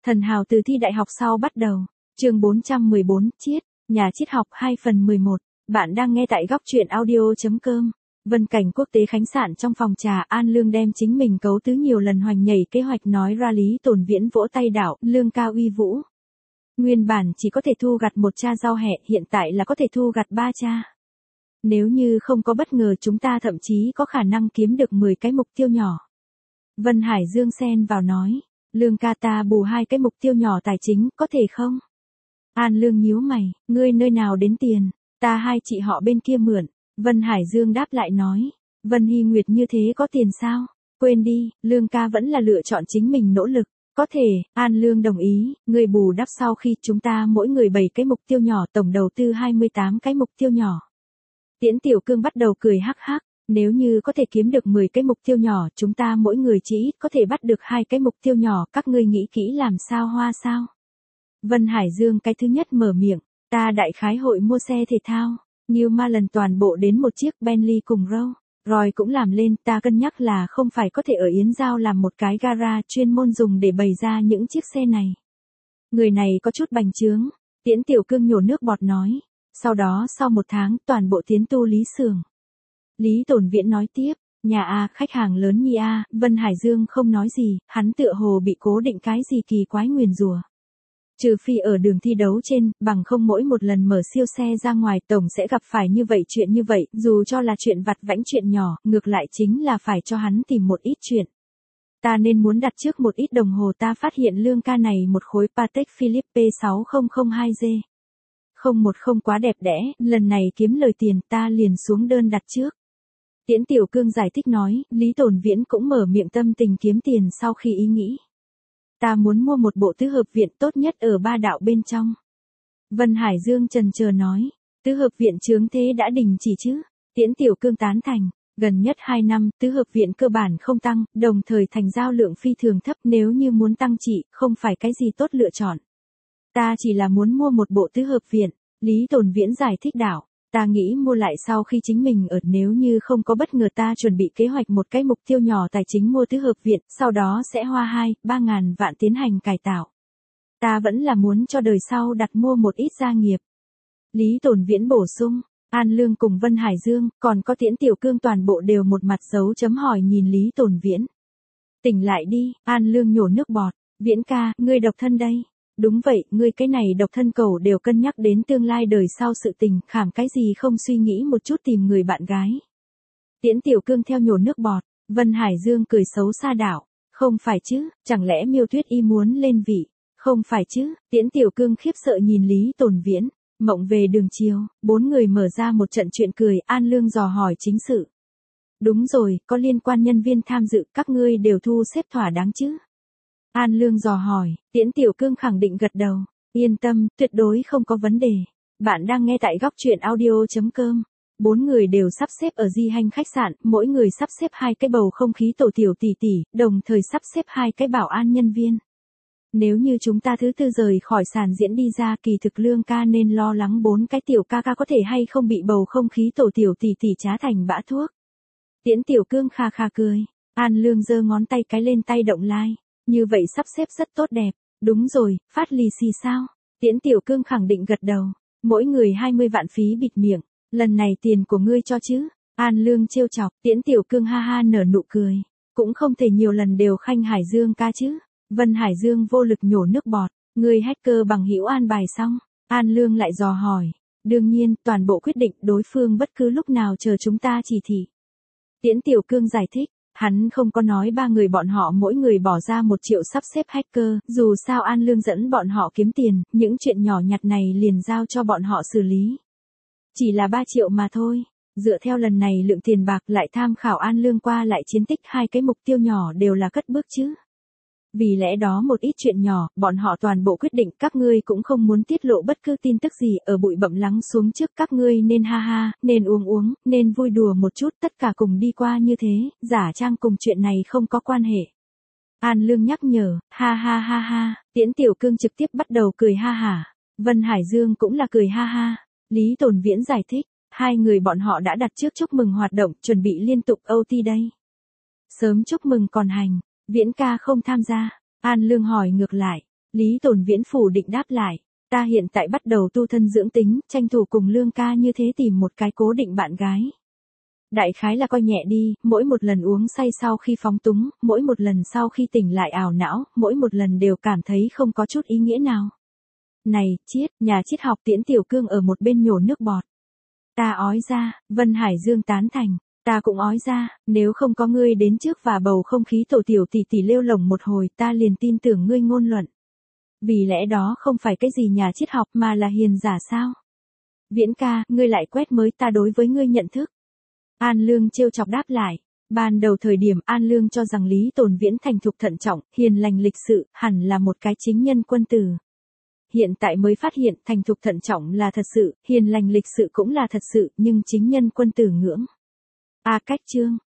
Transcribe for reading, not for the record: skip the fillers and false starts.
Thần hào từ thi đại học sau bắt đầu. Chương 414, Triết, nhà triết học 2 phần 11. Bạn đang nghe tại góc truyện audio.com. Vân cảnh quốc tế khách sạn trong phòng trà, An Lương đem chính mình cấu tứ nhiều lần hoành nhảy kế hoạch nói ra. Lý Tồn Viễn vỗ tay đảo, Lương ca uy vũ. Nguyên bản chỉ có thể thu gặt một cha rau hẹ, hiện tại là có thể thu gặt 3 cha. Nếu như không có bất ngờ chúng ta thậm chí có khả năng kiếm được 10 cái mục tiêu nhỏ. Vân Hải Dương xen vào nói, Lương ca ta bù 2 cái mục tiêu nhỏ tài chính, có thể không? An Lương nhíu mày, ngươi nơi nào đến tiền, ta hai chị họ bên kia mượn. Vân Hải Dương đáp lại nói, Vân Hy Nguyệt như thế có tiền sao? Quên đi, Lương ca vẫn là lựa chọn chính mình nỗ lực. Có thể, An Lương đồng ý, người bù đắp sau khi chúng ta mỗi người 7 cái mục tiêu nhỏ, tổng đầu tư 28 cái mục tiêu nhỏ. Tiễn Tiểu Cương bắt đầu cười hắc hắc, nếu như có thể kiếm được 10 cái mục tiêu nhỏ, chúng ta mỗi người chỉ ít có thể bắt được 2 cái mục tiêu nhỏ, các ngươi nghĩ kỹ làm sao hoa sao? Vân Hải Dương cái thứ nhất mở miệng, ta đại khái hội mua xe thể thao, New Ma lần toàn bộ đến một chiếc Bentley cùng Roy cũng làm lên, ta cân nhắc là không phải có thể ở Yến Giao làm một cái gara chuyên môn dùng để bày ra những chiếc xe này. Người này có chút bành trướng, Tiễn Tiểu Cương nhổ nước bọt nói, sau đó sau 1 tháng toàn bộ tiến tu lý xưởng. Lý Tồn Viễn nói tiếp, nhà A khách hàng lớn nhi A, Vân Hải Dương không nói gì, hắn tựa hồ bị cố định cái gì kỳ quái nguyền rủa. Trừ phi ở đường thi đấu trên, bằng không mỗi một lần mở siêu xe ra ngoài tổng sẽ gặp phải như vậy chuyện như vậy, dù cho là chuyện vặt vãnh chuyện nhỏ, ngược lại chính là phải cho hắn tìm một ít chuyện. Ta nên muốn đặt trước một ít đồng hồ, ta phát hiện Lương ca này một khối Patek Philippe 6002G. 010 quá đẹp đẽ, lần này kiếm lời tiền ta liền xuống đơn đặt trước. Tiễn Tiểu Cương giải thích nói, Lý Tồn Viễn cũng mở miệng tâm tình kiếm tiền sau khi ý nghĩ. Ta muốn mua một bộ tứ hợp viện tốt nhất ở Ba Đạo bên trong. Vân Hải Dương chần chờ nói, tứ hợp viện chướng thế đã đình chỉ chứ? Tiễn Tiểu Cương tán thành, gần nhất 2 năm, tứ hợp viện cơ bản không tăng, đồng thời thành giao lượng phi thường thấp, nếu như muốn tăng trị, không phải cái gì tốt lựa chọn. Ta chỉ là muốn mua một bộ tứ hợp viện, Lý Tồn Viễn giải thích đảo. Ta nghĩ mua lại sau khi chính mình ở, nếu như không có bất ngờ ta chuẩn bị kế hoạch một cái mục tiêu nhỏ tài chính mua tứ hợp viện, sau đó sẽ hoa 2-3 ngàn vạn tiến hành cải tạo. Ta vẫn là muốn cho đời sau đặt mua một ít gia nghiệp. Lý Tồn Viễn bổ sung, An Lương cùng Vân Hải Dương, còn có Tiễn Tiểu Cương toàn bộ đều một mặt dấu chấm hỏi nhìn Lý Tồn Viễn. Tỉnh lại đi, An Lương nhổ nước bọt, Viễn ca, ngươi độc thân đây. Đúng vậy, ngươi cái này độc thân cầu đều cân nhắc đến tương lai đời sau sự tình, khảm cái gì không suy nghĩ một chút tìm người bạn gái. Tiễn Tiểu Cương theo nhổ nước bọt, Vân Hải Dương cười xấu xa đảo, không phải chứ, chẳng lẽ Miêu Tuyết Y muốn lên vị, không phải chứ, Tiễn Tiểu Cương khiếp sợ nhìn Lý Tồn Viễn, mộng về đường chiều, 4 người mở ra một trận chuyện cười, An Lương dò hỏi chính sự. Đúng rồi, có liên quan nhân viên tham dự, các ngươi đều thu xếp thỏa đáng chứ? An Lương dò hỏi, Tiễn Tiểu Cương khẳng định gật đầu, yên tâm, tuyệt đối không có vấn đề. Bạn đang nghe tại góc truyện audio.com. 4 người đều sắp xếp ở Di Hành khách sạn, mỗi người sắp xếp 2 cái bầu không khí tổ tiểu tỷ tỷ, đồng thời sắp xếp 2 cái bảo an nhân viên. Nếu như chúng ta thứ tư rời khỏi sàn diễn đi ra, kỳ thực Lương ca nên lo lắng 4 cái tiểu ca ca có thể hay không bị bầu không khí tổ tiểu tỷ tỷ trá thành bã thuốc. Tiễn Tiểu Cương kha kha cười, An Lương giơ ngón tay cái lên tay động lai. Như vậy sắp xếp rất tốt đẹp, đúng rồi, phát lì xì sao? Tiễn Tiểu Cương khẳng định gật đầu, mỗi người 20 vạn phí bịt miệng, lần này tiền của ngươi cho chứ? An Lương trêu chọc, Tiễn Tiểu Cương ha ha nở nụ cười, cũng không thể nhiều lần đều khanh Hải Dương ca chứ? Vân Hải Dương vô lực nhổ nước bọt, ngươi hacker bằng hữu an bài xong, An Lương lại dò hỏi, đương nhiên, toàn bộ quyết định đối phương bất cứ lúc nào chờ chúng ta chỉ thị. Tiễn Tiểu Cương giải thích. Hắn không có nói 3 người bọn họ mỗi người bỏ ra 1 triệu sắp xếp hacker, dù sao An Lương dẫn bọn họ kiếm tiền, những chuyện nhỏ nhặt này liền giao cho bọn họ xử lý. Chỉ là 3 triệu mà thôi, dựa theo lần này lượng tiền bạc lại tham khảo An Lương qua lại chiến tích 2 cái mục tiêu nhỏ đều là cất bước chứ. Vì lẽ đó một ít chuyện nhỏ, bọn họ toàn bộ quyết định các ngươi cũng không muốn tiết lộ bất cứ tin tức gì ở bụi bặm lắng xuống trước các ngươi nên ha ha, nên uống, nên vui đùa một chút tất cả cùng đi qua như thế, giả trang cùng chuyện này không có quan hệ. An Lương nhắc nhở, ha ha ha ha, Tiễn Tiểu Cương trực tiếp bắt đầu cười ha hả, Vân Hải Dương cũng là cười ha ha, Lý Tồn Viễn giải thích, 2 người bọn họ đã đặt trước chúc mừng hoạt động, chuẩn bị liên tục OT đây. Sớm chúc mừng còn hành. Viễn ca không tham gia, An Lương hỏi ngược lại, Lý Tồn Viễn phủ định đáp lại. Ta hiện tại bắt đầu tu thân dưỡng tính, tranh thủ cùng Lương ca như thế tìm một cái cố định bạn gái. Đại khái là coi nhẹ đi, mỗi một lần uống say sau khi phóng túng, mỗi một lần sau khi tỉnh lại ảo não, mỗi một lần đều cảm thấy không có chút ý nghĩa nào. Này, Chiết, nhà triết học Tiễn Tiểu Cương ở một bên nhổ nước bọt. Ta ói ra, Vân Hải Dương tán thành. Ta cũng ói ra, nếu không có ngươi đến trước và bầu không khí tổ tiểu tỷ tỷ lêu lổng một hồi ta liền tin tưởng ngươi ngôn luận. Vì lẽ đó không phải cái gì nhà triết học mà là hiền giả sao? Viễn ca, ngươi lại quét mới ta đối với ngươi nhận thức. An Lương trêu chọc đáp lại. Ban đầu thời điểm An Lương cho rằng Lý Tồn Viễn thành thục thận trọng, hiền lành lịch sự, hẳn là một cái chính nhân quân tử. Hiện tại mới phát hiện thành thục thận trọng là thật sự, hiền lành lịch sự cũng là thật sự, nhưng chính nhân quân tử ngưỡng. Cách chương.